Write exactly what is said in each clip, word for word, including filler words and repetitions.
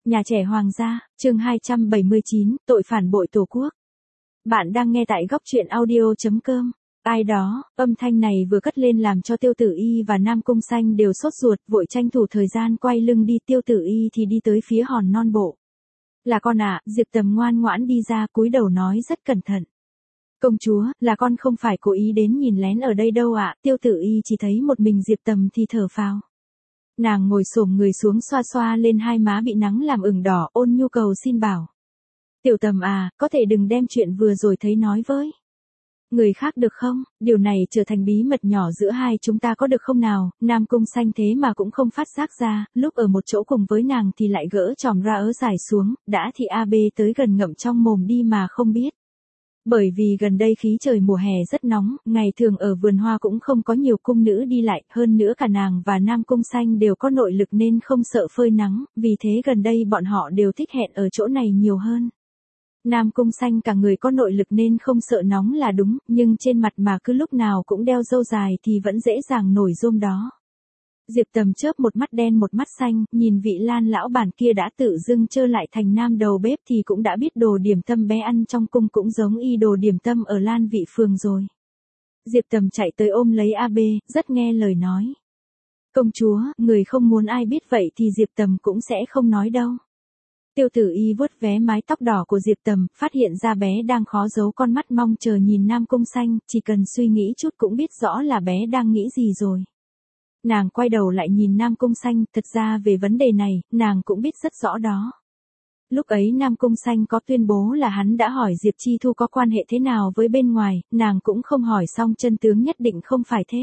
Nhà trẻ Hoàng gia, chương hai trăm bảy mươi chín, tội phản bội Tổ quốc. Bạn đang nghe tại góc truyện audio chấm com. Ai đó, âm thanh này vừa cất lên làm cho Tiêu Tử Y và Nam Cung Xanh đều sốt ruột, vội tranh thủ thời gian quay lưng đi. Tiêu Tử Y thì đi tới phía hòn non bộ. Là con ạ, à, Diệp Tầm ngoan ngoãn đi ra cúi đầu nói rất cẩn thận. Công chúa, là con không phải cố ý đến nhìn lén ở đây đâu ạ. À. Tiêu Tử Y chỉ thấy một mình Diệp Tầm thì thở phào. Nàng ngồi xổm người xuống xoa xoa lên hai má bị nắng làm ửng đỏ, ôn nhu cầu xin bảo. Tiểu Tầm à, có thể đừng đem chuyện vừa rồi thấy nói với người khác được không? Điều này trở thành bí mật nhỏ giữa hai chúng ta có được không nào? Nam Cung Xanh thế mà cũng không phát giác ra, lúc ở một chỗ cùng với nàng thì lại gỡ tròm ra ớ dài xuống, đã thì a bê tới gần ngậm trong mồm đi mà không biết. Bởi vì gần đây khí trời mùa hè rất nóng, ngày thường ở vườn hoa cũng không có nhiều cung nữ đi lại, hơn nữa cả nàng và Nam Cung Xanh đều có nội lực nên không sợ phơi nắng, vì thế gần đây bọn họ đều thích hẹn ở chỗ này nhiều hơn. Nam Cung Xanh cả người có nội lực nên không sợ nóng là đúng, nhưng trên mặt mà cứ lúc nào cũng đeo râu dài thì vẫn dễ dàng nổi rôm đó. Diệp Tầm chớp một mắt đen một mắt xanh, nhìn vị Lan lão bản kia đã tự dưng trơ lại thành nam đầu bếp thì cũng đã biết đồ điểm tâm bé ăn trong cung cũng giống y đồ điểm tâm ở Lan Vị Phường rồi. Diệp Tầm chạy tới ôm lấy a bê, rất nghe lời nói. Công chúa, người không muốn ai biết vậy thì Diệp Tầm cũng sẽ không nói đâu. Tiêu Tử Y vuốt vé mái tóc đỏ của Diệp Tầm, phát hiện ra bé đang khó giấu con mắt mong chờ nhìn Nam Cung Xanh, chỉ cần suy nghĩ chút cũng biết rõ là bé đang nghĩ gì rồi. Nàng quay đầu lại nhìn Nam Cung Xanh, thật ra về vấn đề này, nàng cũng biết rất rõ đó. Lúc ấy Nam Cung Xanh có tuyên bố là hắn đã hỏi Diệp Chi Thu có quan hệ thế nào với bên ngoài, nàng cũng không hỏi xong chân tướng nhất định không phải thế.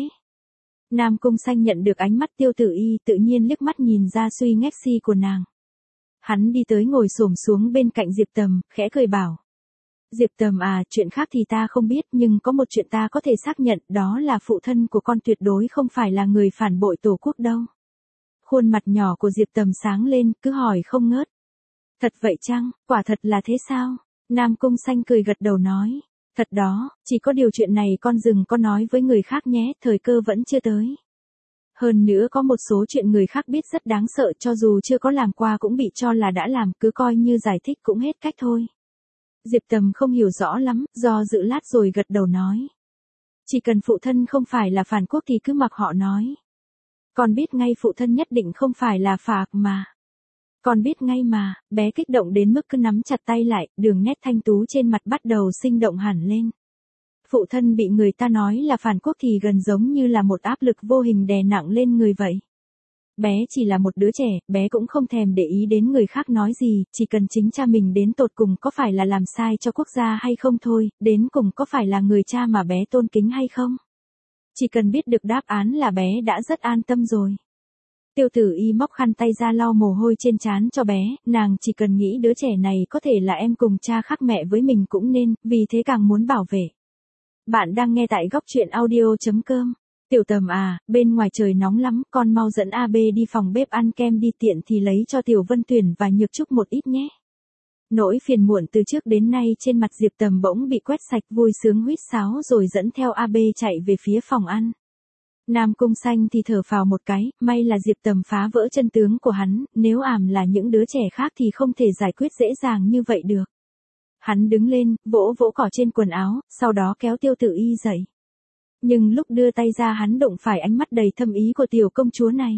Nam Cung Xanh nhận được ánh mắt Tiêu Tử Y tự nhiên liếc mắt nhìn ra suy ngách si của nàng. Hắn đi tới ngồi xổm xuống bên cạnh Diệp Tầm, khẽ cười bảo. Diệp Tầm à, chuyện khác thì ta không biết nhưng có một chuyện ta có thể xác nhận đó là phụ thân của con tuyệt đối không phải là người phản bội Tổ quốc đâu. Khuôn mặt nhỏ của Diệp Tầm sáng lên, cứ hỏi không ngớt. Thật vậy chăng, quả thật là thế sao? Nam Cung Xanh cười gật đầu nói. Thật đó, chỉ có điều chuyện này con đừng có nói với người khác nhé, thời cơ vẫn chưa tới. Hơn nữa có một số chuyện người khác biết rất đáng sợ cho dù chưa có làm qua cũng bị cho là đã làm, cứ coi như giải thích cũng hết cách thôi. Diệp Tầm không hiểu rõ lắm, do dự lát rồi gật đầu nói. Chỉ cần phụ thân không phải là phản quốc thì cứ mặc họ nói. Con biết ngay phụ thân nhất định không phải là phản mà. Con biết ngay mà, bé kích động đến mức cứ nắm chặt tay lại, đường nét thanh tú trên mặt bắt đầu sinh động hẳn lên. Phụ thân bị người ta nói là phản quốc thì gần giống như là một áp lực vô hình đè nặng lên người vậy. Bé chỉ là một đứa trẻ, bé cũng không thèm để ý đến người khác nói gì, chỉ cần chính cha mình đến tột cùng có phải là làm sai cho quốc gia hay không thôi, đến cùng có phải là người cha mà bé tôn kính hay không. Chỉ cần biết được đáp án là bé đã rất an tâm rồi. Tiêu Tử Y móc khăn tay ra lau mồ hôi trên trán cho bé, nàng chỉ cần nghĩ đứa trẻ này có thể là em cùng cha khác mẹ với mình cũng nên, vì thế càng muốn bảo vệ. Bạn đang nghe tại góc truyện audio chấm com. Tiểu Tầm à, bên ngoài trời nóng lắm, con mau dẫn a bê đi phòng bếp ăn kem đi, tiện thì lấy cho Tiểu Vân Tuyển và Nhược Trúc một ít nhé. Nỗi phiền muộn từ trước đến nay trên mặt Diệp Tầm bỗng bị quét sạch, vui sướng huýt sáo rồi dẫn theo a bê chạy về phía phòng ăn. Nam Cung Xanh thì thở phào một cái, may là Diệp Tầm phá vỡ chân tướng của hắn, nếu ảm là những đứa trẻ khác thì không thể giải quyết dễ dàng như vậy được. Hắn đứng lên, vỗ vỗ cỏ trên quần áo, sau đó kéo Tiêu Tử Y dậy. Nhưng lúc đưa tay ra hắn đụng phải ánh mắt đầy thâm ý của tiểu công chúa này.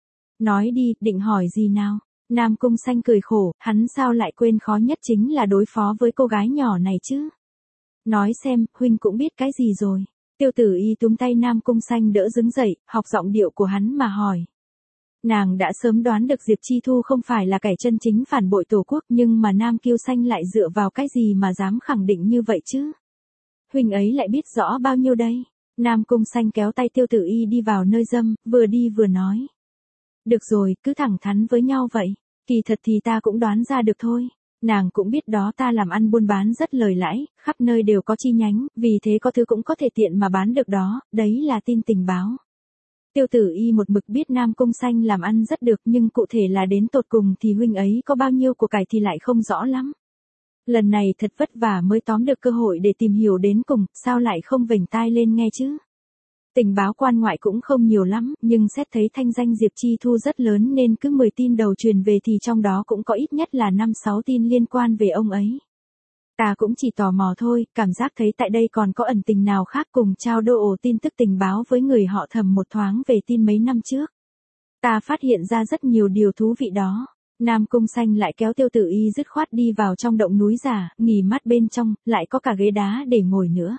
Nói đi, định hỏi gì nào? Nam Cung Xanh cười khổ, hắn sao lại quên khó nhất chính là đối phó với cô gái nhỏ này chứ? Nói xem, huynh cũng biết cái gì rồi. Tiêu Tử Y túm tay Nam Cung Xanh đỡ đứng dậy, học giọng điệu của hắn mà hỏi. Nàng đã sớm đoán được Diệp Chi Thu không phải là kẻ chân chính phản bội Tổ quốc, nhưng mà Nam Kiêu Xanh lại dựa vào cái gì mà dám khẳng định như vậy chứ? Huynh ấy lại biết rõ bao nhiêu đây? Nam Cung Xanh kéo tay Tiêu Tử Y đi vào nơi dâm, vừa đi vừa nói. Được rồi, cứ thẳng thắn với nhau vậy. Kỳ thật thì ta cũng đoán ra được thôi. Nàng cũng biết đó, ta làm ăn buôn bán rất lời lãi, khắp nơi đều có chi nhánh, vì thế có thứ cũng có thể tiện mà bán được đó, đấy là tin tình báo. Tiêu Tử Y một mực biết Nam Cung Xanh làm ăn rất được nhưng cụ thể là đến tột cùng thì huynh ấy có bao nhiêu của cải thì lại không rõ lắm. Lần này thật vất vả mới tóm được cơ hội để tìm hiểu đến cùng, sao lại không vểnh tai lên nghe chứ? Tình báo quan ngoại cũng không nhiều lắm, nhưng xét thấy thanh danh Diệp Chi Thu rất lớn nên cứ mười tin đầu truyền về thì trong đó cũng có ít nhất là năm sáu tin liên quan về ông ấy. Ta cũng chỉ tò mò thôi, cảm giác thấy tại đây còn có ẩn tình nào khác cùng trao đổi tin tức tình báo với người họ Thẩm một thoáng về tin mấy năm trước. Ta phát hiện ra rất nhiều điều thú vị đó. Nam Cung Xanh lại kéo Tiêu Tử Y dứt khoát đi vào trong động núi giả, nghỉ mát bên trong, lại có cả ghế đá để ngồi nữa.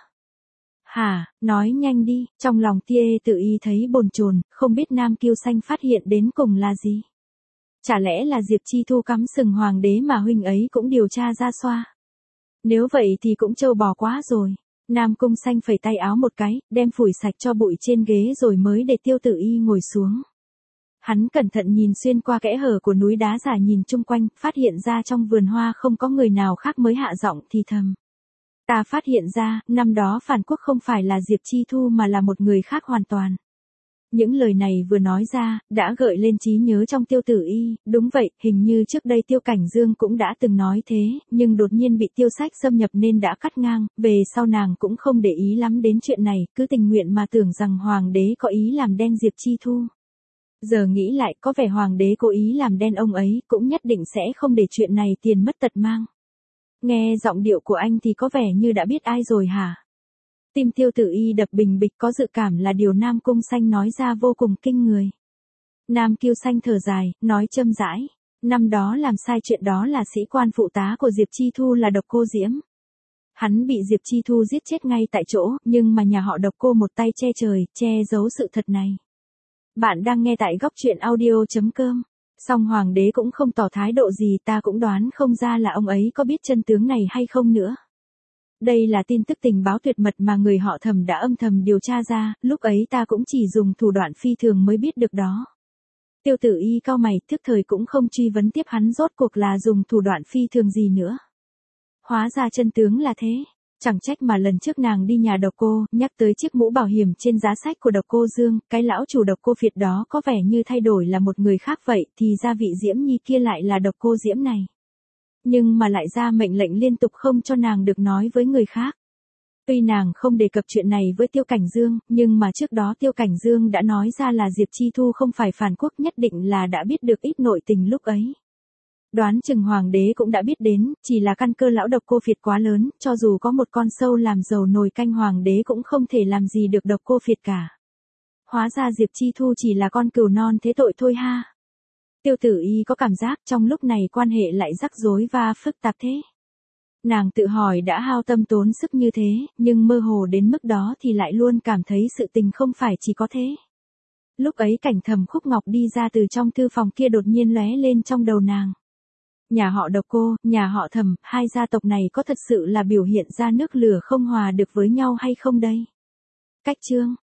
Hả, nói nhanh đi, trong lòng Tiêu Tử Y thấy bồn chồn, không biết Nam Kiêu Xanh phát hiện đến cùng là gì. Chả lẽ là Diệp Chi Thu cắm sừng hoàng đế mà huynh ấy cũng điều tra ra xoa. Nếu vậy thì cũng trâu bò quá rồi. Nam Cung Xanh phẩy tay áo một cái, đem phủi sạch cho bụi trên ghế rồi mới để Tiêu Tử Y ngồi xuống. Hắn cẩn thận nhìn xuyên qua kẽ hở của núi đá giả nhìn chung quanh, phát hiện ra trong vườn hoa không có người nào khác mới hạ giọng thì thầm. Ta phát hiện ra, năm đó phản quốc không phải là Diệp Chi Thu mà là một người khác hoàn toàn. Những lời này vừa nói ra, đã gợi lên trí nhớ trong Tiêu Tử Y, đúng vậy, hình như trước đây Tiêu Cảnh Dương cũng đã từng nói thế, nhưng đột nhiên bị Tiêu Sách xâm nhập nên đã cắt ngang, về sau nàng cũng không để ý lắm đến chuyện này, cứ tình nguyện mà tưởng rằng Hoàng đế có ý làm đen Diệp Chi Thu. Giờ nghĩ lại có vẻ Hoàng đế cố ý làm đen ông ấy, cũng nhất định sẽ không để chuyện này tiền mất tật mang. Nghe giọng điệu của anh thì có vẻ như đã biết ai rồi hả? Tim Tiêu Tử Y đập bình bịch có dự cảm là điều Nam Cung Xanh nói ra vô cùng kinh người. Nam Kiêu Xanh thở dài, nói châm rãi. Năm đó làm sai chuyện đó là sĩ quan phụ tá của Diệp Chi Thu là Độc Cô Diễm. Hắn bị Diệp Chi Thu giết chết ngay tại chỗ, nhưng mà nhà họ Độc Cô một tay che trời, che giấu sự thật này. Bạn đang nghe tại góc truyện audio chấm com. Song Hoàng đế cũng không tỏ thái độ gì, ta cũng đoán không ra là ông ấy có biết chân tướng này hay không nữa. Đây là tin tức tình báo tuyệt mật mà người họ Thẩm đã âm thầm điều tra ra, lúc ấy ta cũng chỉ dùng thủ đoạn phi thường mới biết được đó. Tiêu Tử Y cau mày, thức thời cũng không truy vấn tiếp hắn rốt cuộc là dùng thủ đoạn phi thường gì nữa. Hóa ra chân tướng là thế. Chẳng trách mà lần trước nàng đi nhà Độc Cô, nhắc tới chiếc mũ bảo hiểm trên giá sách của Độc Cô Dương, cái lão chủ Độc Cô Việt đó có vẻ như thay đổi là một người khác vậy, thì ra vị Diễm Nhi kia lại là Độc Cô Diễm này. Nhưng mà lại ra mệnh lệnh liên tục không cho nàng được nói với người khác. Tuy nàng không đề cập chuyện này với Tiêu Cảnh Dương, nhưng mà trước đó Tiêu Cảnh Dương đã nói ra là Diệp Chi Thu không phải phản quốc, nhất định là đã biết được ít nội tình lúc ấy. Đoán chừng Hoàng đế cũng đã biết đến, chỉ là căn cơ lão Độc Cô Việt quá lớn, cho dù có một con sâu làm dầu nồi canh Hoàng đế cũng không thể làm gì được Độc Cô Việt cả. Hóa ra Diệp Chi Thu chỉ là con cừu non thế tội thôi ha. Tiêu Tử Y có cảm giác trong lúc này quan hệ lại rắc rối và phức tạp thế. Nàng tự hỏi đã hao tâm tốn sức như thế, nhưng mơ hồ đến mức đó thì lại luôn cảm thấy sự tình không phải chỉ có thế. Lúc ấy cảnh Thẩm Khúc Ngọc đi ra từ trong thư phòng kia đột nhiên lóe lên trong đầu nàng. Nhà họ Độc Cô, nhà họ Thẩm, hai gia tộc này có thật sự là biểu hiện ra nước lửa không hòa được với nhau hay không đây? Cách chương